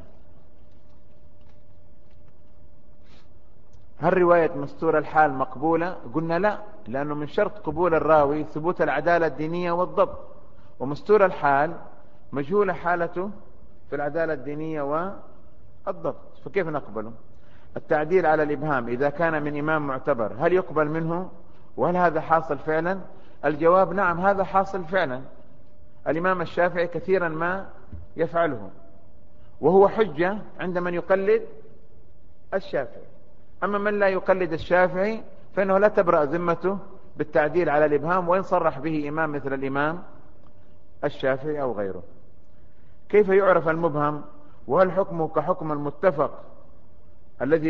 هل رواية مستور الحال مقبولة؟ قلنا لا، لأنه من شرط قبول الراوي ثبوت العدالة الدينية والضبط، ومستور الحال مجهولة حالته في العدالة الدينية والضبط، فكيف نقبله؟ التعديل على الإبهام إذا كان من إمام معتبر هل يقبل منه؟ وهل هذا حاصل فعلا؟ الجواب نعم، هذا حاصل فعلا. الإمام الشافعي كثيرا ما يفعله، وهو حجة عند من يقلد الشافعي. أما من لا يقلد الشافعي فإنه لا تبرأ ذمته بالتعديل على الإبهام، وإن صرح به إمام مثل الإمام الشافعي أو غيره. كيف يعرف المبهم؟ وهل حكمه كحكم المتفق الذي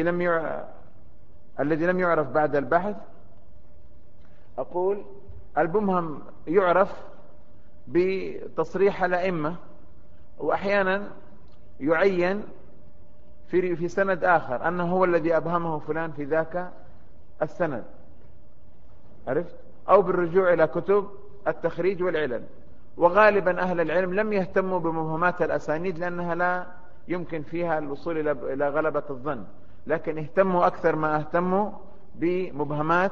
لم يعرف بعد البحث؟ أقول المبهم يعرف بتصريح الأئمة، وأحيانا يعين في سند آخر أنه هو الذي أبهمه فلان في ذاك السند، عرفت؟ أو بالرجوع إلى كتب التخريج والعلل. وغالبا أهل العلم لم يهتموا بمبهمات الأسانيد لأنها لا يمكن فيها الوصول إلى غلبة الظن، لكن اهتموا أكثر ما اهتموا بمبهمات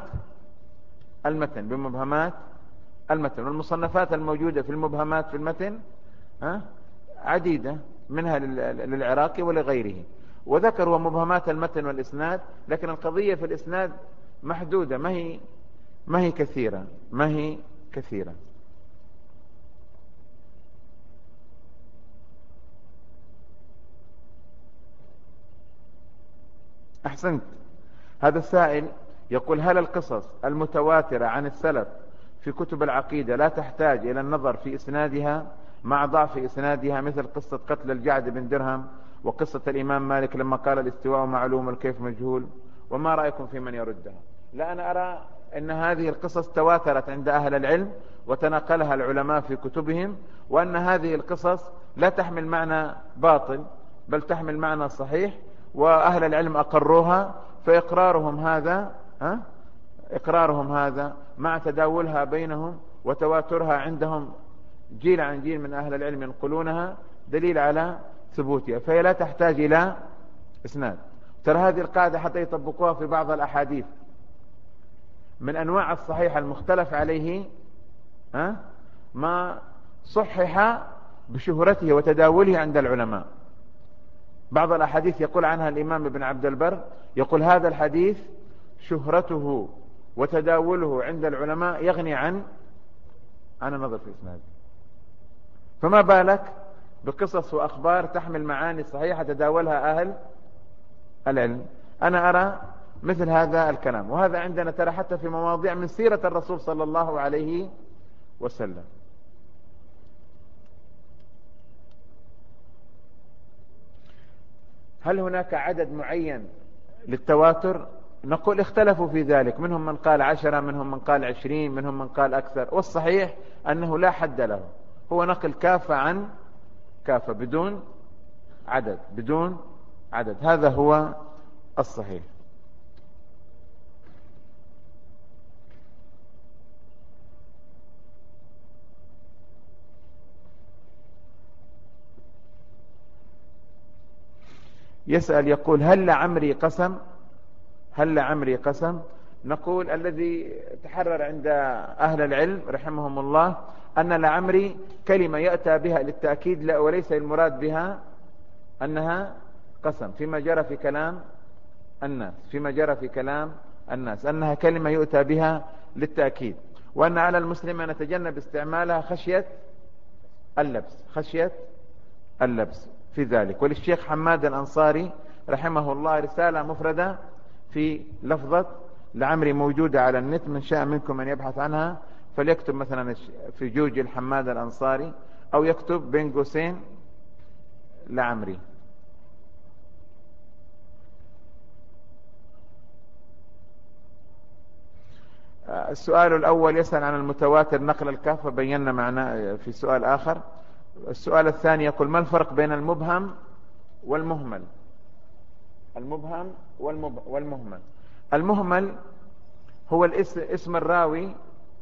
المتن. والمصنفات الموجودة في المبهمات في المتن عديدة، منها للعراقي ولغيره، وذكروا مبهمات المتن والإسناد. لكن القضية في الإسناد محدودة، ما هي كثيرة، ما هي كثيرة. أحسنت. هذا السائل يقول: هل القصص المتواترة عن السلف في كتب العقيدة لا تحتاج إلى النظر في إسنادها مع ضعف إسنادها، مثل قصة قتل الجعد بن درهم، وقصة الإمام مالك لما قال الاستواء معلوم والكيف مجهول؟ وما رأيكم في من يردها؟ لا، أنا أرى أن هذه القصص تواترت عند أهل العلم وتناقلها العلماء في كتبهم، وأن هذه القصص لا تحمل معنى باطل بل تحمل معنى صحيح، وأهل العلم أقروها، إقرارهم هذا مع تداولها بينهم وتواترها عندهم جيل عن جيل من أهل العلم ينقلونها دليل على ثبوتها، فهي لا تحتاج إلى إسناد. ترى هذه القاعدة حتى يطبقوها في بعض الأحاديث من أنواع الصحيح المختلف عليه ما صحح بشهرته وتداوله عند العلماء. بعض الأحاديث يقول عنها الإمام ابن عبد البر، يقول: هذا الحديث شهرته وتداوله عند العلماء يغني عن النظر في إسناده. فما بالك بقصص وأخبار تحمل معاني صحيحة تداولها أهل العلم؟ أنا أرى مثل هذا الكلام، وهذا عندنا ترى حتى في مواضيع من سيرة الرسول صلى الله عليه وسلم. هل هناك عدد معين للتواتر؟ نقول اختلفوا في ذلك، منهم من قال 10، منهم من قال 20، منهم من قال أكثر، والصحيح أنه لا حد له، هو نقل كافة عن كافة بدون عدد، هذا هو الصحيح. يسأل يقول: هل لعمري قسم؟ نقول الذي تحرر عند أهل العلم رحمهم الله أن لعمري كلمة يأتى بها للتأكيد وليس المراد بها أنها قسم، فيما جرى في كلام الناس أنها كلمة يؤتى بها للتأكيد، وأن على المسلم أن يتجنب استعمالها خشية اللبس في ذلك. وللشيخ حماد الأنصاري رحمه الله رسالة مفردة في لفظة لعمري موجودة على النت، من شاء منكم أن يبحث عنها فليكتب مثلا في جوجل حماد الأنصاري، أو يكتب بين قوسين لعمري. السؤال الأول يسأل عن المتواتر نقل الكافة، بينا معناه في سؤال آخر. السؤال الثاني يقول: ما الفرق بين المبهم والمهمل؟ المهمل هو اسم الراوي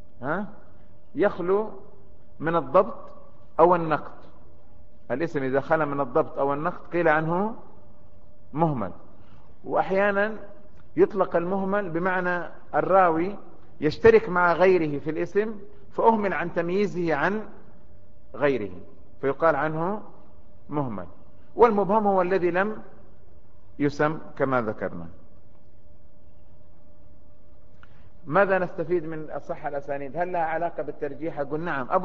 يخلو من الضبط أو النقد. الاسم إذا خلى من الضبط أو النقد قيل عنه مهمل. وأحيانا يطلق المهمل بمعنى الراوي يشترك مع غيره في الاسم فأهمل عن تمييزه عن غيره فيقال عنه مهمل. والمبهم هو الذي لم يسم كما ذكرنا. ماذا نستفيد من أصح الأسانيد؟ هل لها علاقة بالترجيح؟ أقول نعم، أبو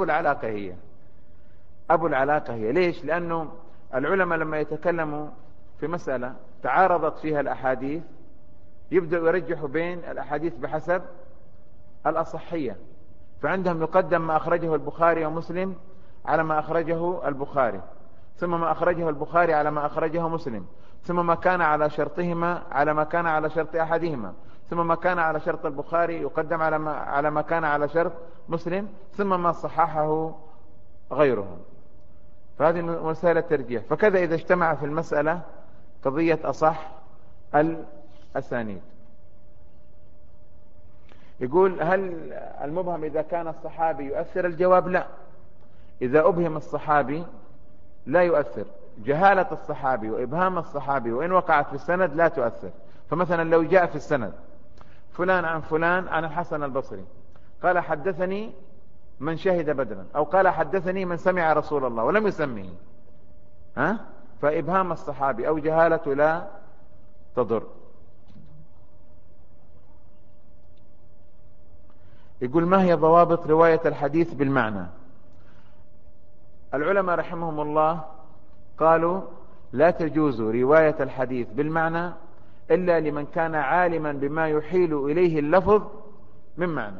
العلاقة هي. ليش؟ لأنه العلماء لما يتكلموا في مسألة تعارضت فيها الأحاديث يبدأ يرجحوا بين الأحاديث بحسب الأصحية، فعندهم يقدم ما أخرجه البخاري ومسلم على ما أخرجه البخاري، ثم ما أخرجه البخاري على ما أخرجه مسلم، ثم ما كان على شرطهما على ما كان على شرط أحدهما، ثم ما كان على شرط البخاري يقدم على ما كان على شرط مسلم، ثم ما صححه غيرهم. فهذه مسألة ترجيح. فكذا إذا اجتمع في المسألة قضية أصح الأسانيد. يقول: هل المبهم إذا كان الصحابي يؤثر؟ الجواب لا. إذا أبهم الصحابي لا يؤثر. جهالة الصحابي وإبهام الصحابي وإن وقعت في السند لا تؤثر. فمثلا لو جاء في السند فلان عن فلان عن الحسن البصري قال حدثني من شهد بدرا، أو قال حدثني من سمع رسول الله ولم يسمه، فإبهام الصحابي أو جهالته لا تضر. يقول ما هي ضوابط رواية الحديث بالمعنى؟ العلماء رحمهم الله قالوا لا تجوز رواية الحديث بالمعنى إلا لمن كان عالما بما يحيل إليه اللفظ من معنى،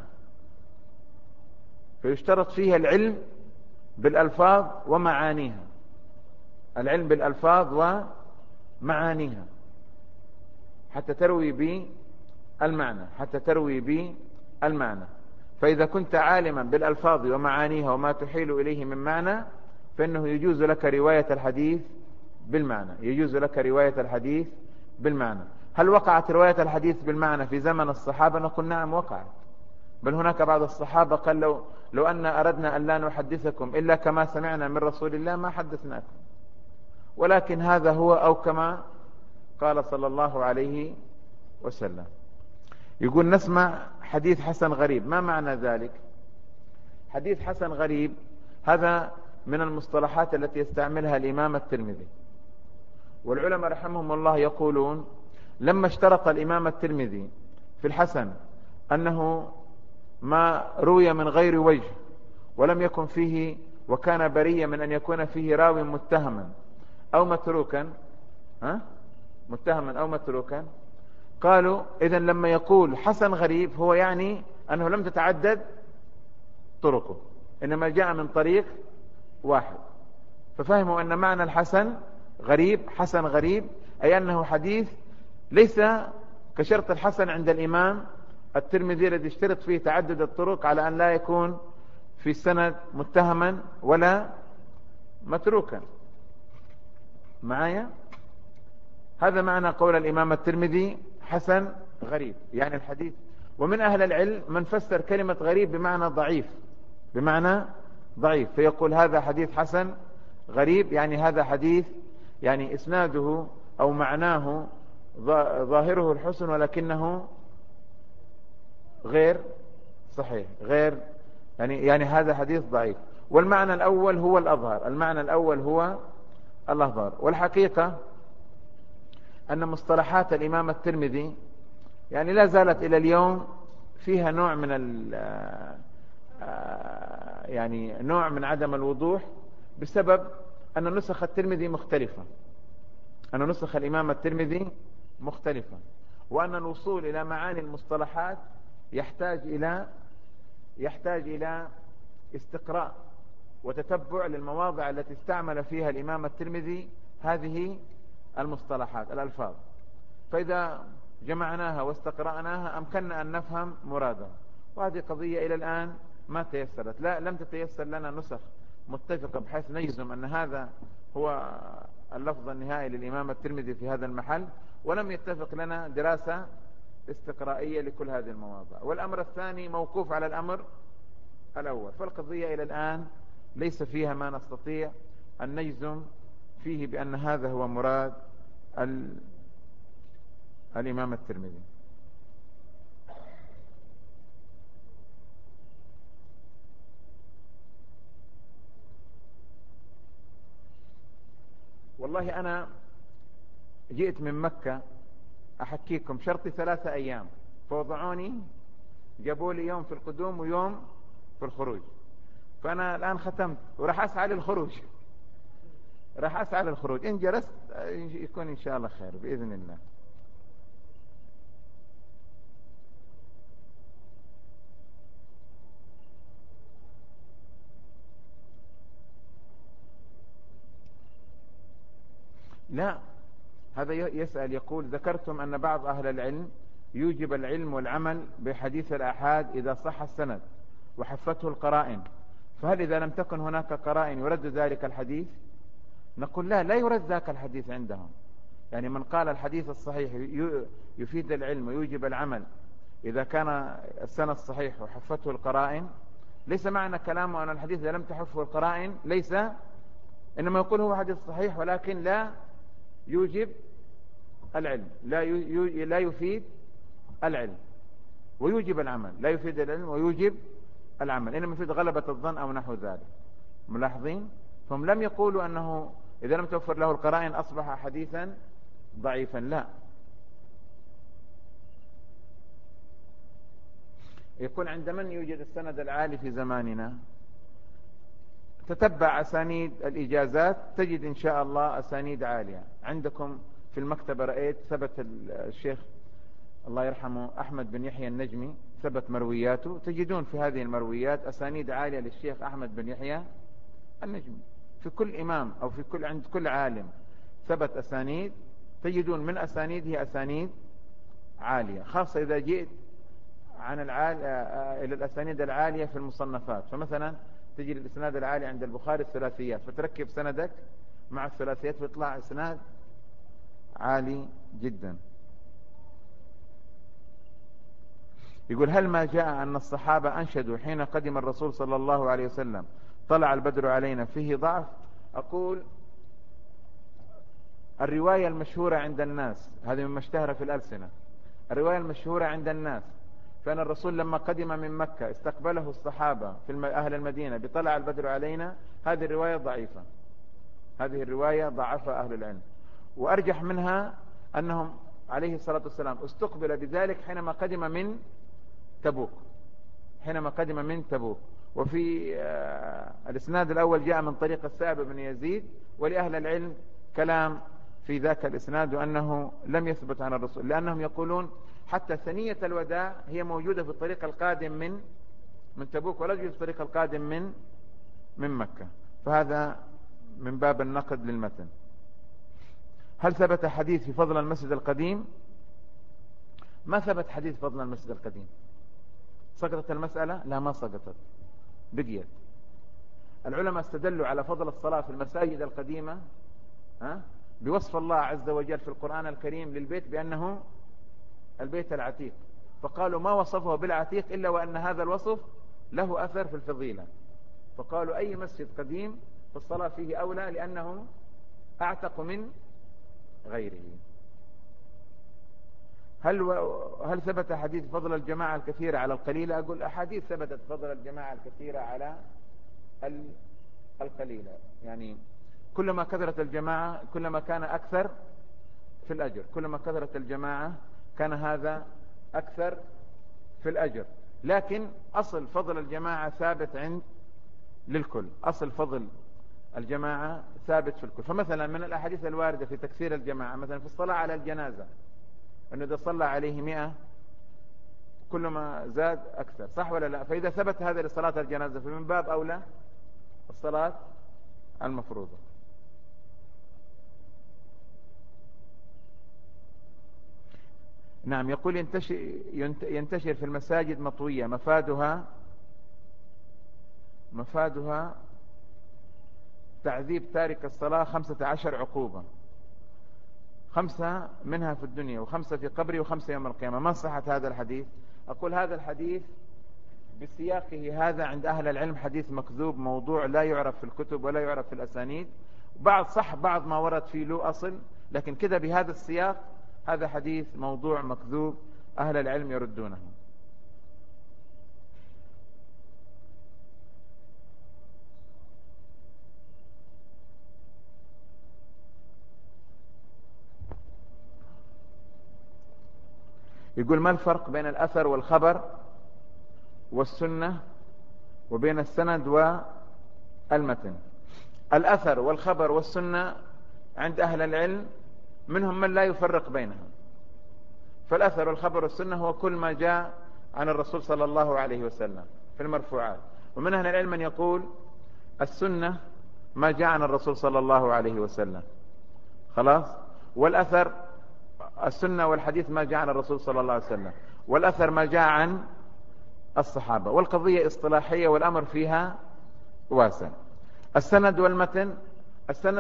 فيشترط فيها العلم بالألفاظ ومعانيها، العلم بالألفاظ ومعانيها حتى تروي بالمعنى. فإذا كنت عالما بالألفاظ ومعانيها وما تحيل إليه من معنى فإنه يجوز لك رواية الحديث بالمعنى. هل وقعت رواية الحديث بالمعنى في زمن الصحابة؟ نقول نعم وقعت، بل هناك بعض الصحابة قال لو أن أردنا أن لا نحدثكم إلا كما سمعنا من رسول الله ما حدثناكم، ولكن هذا هو أو كما قال صلى الله عليه وسلم. يقول نسمع حديث حسن غريب، ما معنى ذلك؟ حديث حسن غريب هذا من المصطلحات التي يستعملها الإمام الترمذي، والعلماء رحمهم الله يقولون لما اشترط الإمام الترمذي في الحسن أنه ما روي من غير وجه ولم يكن فيه وكان بريا من أن يكون فيه راوي متهما أو متروكا، قالوا إذن لما يقول حسن غريب هو يعني أنه لم تتعدد طرقه، إنما جاء من طريق واحد، ففهموا أن معنى الحسن غريب أي أنه حديث ليس كشرط الحسن عند الإمام الترمذي الذي اشترط فيه تعدد الطرق على أن لا يكون في السند متهما ولا متروكا. معايا؟ هذا معنى قول الإمام الترمذي حسن غريب يعني الحديث. ومن أهل العلم من فسر كلمة غريب بمعنى ضعيف، فيقول هذا حديث حسن غريب يعني هذا حديث يعني إسناده أو معناه ظاهره الحسن ولكنه غير صحيح، يعني هذا حديث ضعيف. والمعنى الأول هو الأظهر. والحقيقة أن مصطلحات الإمام الترمذي يعني لا زالت إلى اليوم فيها نوع من عدم الوضوح بسبب أن نسخ الترمذي مختلفة، أن نسخ الإمام الترمذي مختلفة، وأن الوصول إلى معاني المصطلحات يحتاج إلى استقراء وتتبع للمواضع التي استعمل فيها الإمام الترمذي هذه المصطلحات الألفاظ، فإذا جمعناها واستقرأناها أمكننا أن نفهم مرادها. وهذه قضية إلى الآن ما تيسرت، لم تتيسر لنا نسخ متفقة بحيث نجزم أن هذا هو اللفظ النهائي للإمام الترمذي في هذا المحل، ولم يتفق لنا دراسة استقرائية لكل هذه المواضع. والأمر الثاني موقوف على الأمر الأول، فالقضية إلى الآن ليس فيها ما نستطيع أن نجزم فيه بأن هذا هو مراد الإمام الترمذي. والله أنا جئت من مكة أحكيكم شرطي 3 أيام، فوضعوني جابوا لي يوم في القدوم ويوم في الخروج، فأنا الآن ختمت وراح أسعى للخروج، إن جلست يكون إن شاء الله خير بإذن الله. لا، هذا يسأل يقول ذكرتم أن بعض أهل العلم يوجب العلم والعمل بحديث الآحاد إذا صح السند وحفته القرائن، فهل إذا لم تكن هناك قرائن يرد ذلك الحديث؟ نقول لا يرد ذاك الحديث عندهم. يعني من قال الحديث الصحيح يفيد العلم ويوجب العمل إذا كان السند صحيح وحفته القرائن، ليس معنى كلامه أن الحديث إذا لم تحفه القرائن ليس، إنما يقول هو حديث صحيح ولكن لا يوجب العلم، لا يفيد العلم ويوجب العمل، لا يفيد العلم ويوجب العمل، إنما يفيد غلبة الظن أو نحو ذلك. ملاحظين؟ فهم لم يقولوا أنه إذا لم توفر له القرائن أصبح حديثا ضعيفا، لا. يكون عند من يوجد السند العالي في زماننا؟ تتبع أسانيد الإجازات تجد إن شاء الله أسانيد عالية. عندكم في المكتبة رأيت ثبت الشيخ الله يرحمه أحمد بن يحيى النجمي، ثبت مروياته، تجدون في هذه المرويات أسانيد عالية للشيخ أحمد بن يحيى النجمي. في كل إمام أو عند كل عالم ثبت أسانيد، تجدون من أسانيده أسانيد عالية، خاصة إذا جئت عن إلى الأسانيد العالية في المصنفات. فمثلا تجد الإسناد العالي عند البخاري الثلاثيات، فتركب سندك مع الثلاثيات فيطلع إسناد عالي جدا. يقول: هل ما جاء أن الصحابة أنشدوا حين قدم الرسول صلى الله عليه وسلم طلع البدر علينا فيه ضعف؟ أقول: الرواية المشهورة عند الناس، هذه مما اشتهر في الألسنة، الرواية المشهورة عند الناس فأن الرسول لما قدم من مكة استقبله الصحابة في أهل المدينة بطلع البدر علينا، هذه الرواية ضعيفة، هذه الرواية ضعفها أهل العلم. وأرجح منها أنهم عليه الصلاة والسلام استقبل بذلك حينما قدم من تبوك، حينما قدم من تبوك. وفي الإسناد الأول جاء من طريق السائب بن يزيد، ولأهل العلم كلام في ذاك الإسناد وأنه لم يثبت عن الرسول، لأنهم يقولون حتى ثنية الوداع هي موجودة في الطريق القادم من تبوك، ولا يوجد في الطريق القادم من مكة، فهذا من باب النقد للمتن. هل ثبت حديث في فضل المسجد القديم؟ ما ثبت حديث فضل المسجد القديم. سقطت المسألة؟ لا، ما سقطت، بقيت. العلماء استدلوا على فضل الصلاة في المساجد القديمة بوصف الله عز وجل في القرآن الكريم للبيت بأنه البيت العتيق، فقالوا ما وصفه بالعتيق إلا وأن هذا الوصف له أثر في الفضيلة، فقالوا أي مسجد قديم فالصلاة فيه أولى لأنه أعتق من غيره. هل ثبت حديث فضل الجماعة الكثيرة على القليلة؟ أقول أحاديث ثبتت فضل الجماعة الكثيرة على القليلة، يعني كلما كثرت الجماعة كلما كان أكثر في الأجر، كلما كثرت الجماعة كان هذا أكثر في الأجر. لكن أصل فضل الجماعة ثابت عند للكل، أصل فضل الجماعة ثابت في الكل. فمثلا من الأحاديث الواردة في تكثير الجماعة مثلا في الصلاة على الجنازة، أنه إذا صلى عليه 100 كلما زاد أكثر، صح ولا لا؟ فإذا ثبت هذا لصلاة الجنازة فمن باب أولى الصلاة المفروضة. نعم، يقول ينتشر في المساجد مطوية، مفادها تعذيب تارك الصلاة 15 عقوبة، 5 منها في الدنيا و5 في قبره و5 يوم القيامة. ما صحة هذا الحديث؟ أقول هذا الحديث بسياقه هذا عند أهل العلم حديث مكذوب موضوع لا يعرف في الكتب ولا يعرف في الأسانيد، بعض صح بعض ما ورد فيه له أصل، لكن كده بهذا السياق هذا حديث موضوع مكذوب أهل العلم يردونه. يقول: ما الفرق بين الأثر والخبر والسنة وبين السند والمتن؟ الأثر والخبر والسنة عند أهل العلم منهم من لا يفرق بينهم، فالأثر والخبر والسنة هو كل ما جاء عن الرسول صلى الله عليه وسلم في المرفوعات، ومن أهل العلم من يقول السنة ما جاء عن الرسول صلى الله عليه وسلم، خلاص، والأثر السنة والحديث ما جاء عن الرسول صلى الله عليه وسلم، والأثر ما جاء عن الصحابة، والقضية اصطلاحية والأمر فيها واسع. السند والمتن: السند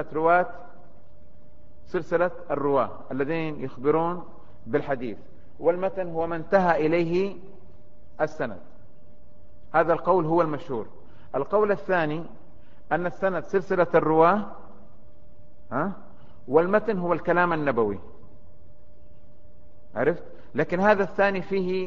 سلسلة الرواة الذين يخبرون بالحديث، والمتن هو من انتهى إليه السند. هذا القول هو المشهور. القول الثاني أن السند سلسلة الرواة والمتن هو الكلام النبوي، عرفت؟ لكن هذا الثاني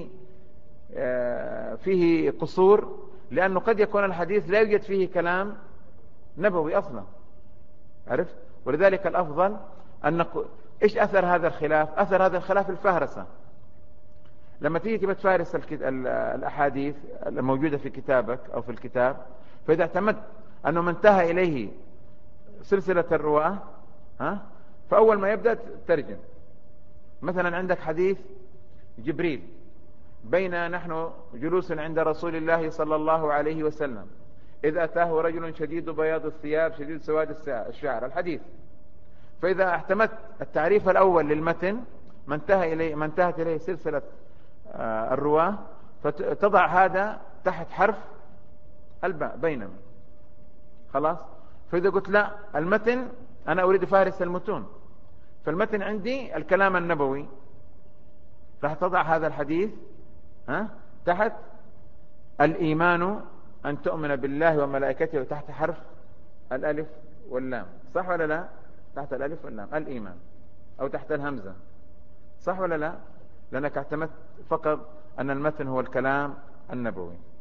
فيه قصور، لأنه قد يكون الحديث لا يوجد فيه كلام نبوي أصلا، عرفت؟ ولذلك الأفضل أن إيش أثر هذا الخلاف؟ أثر هذا الخلاف الفهرسة، لما تيجي تبى تفارس الأحاديث الموجودة في كتابك أو في الكتاب، فإذا اعتمدت أنه ما انتهى إليه سلسلة الرواة، فأول ما يبدأ تترجم. مثلا عندك حديث جبريل: بين نحن جلوس عند رسول الله صلى الله عليه وسلم إذ أتاه رجل شديد بياض الثياب شديد سواد الشعر، الحديث. فإذا اعتمدت التعريف الأول للمتن ما انتهت إليه سلسلة الرواة، فتضع هذا تحت حرف الباء بينما، خلاص. فإذا قلت لا، المتن أنا أريد فارس المتون، فالمتن عندي الكلام النبوي، راح تضع هذا الحديث تحت الإيمان أن تؤمن بالله وملائكته، وتحت حرف الألف واللام، صح ولا لا؟ تحت الألف واللام الإيمان، أو تحت الهمزة، صح ولا لا؟ لأنك اعتمدت فقط أن المتن هو الكلام النبوي.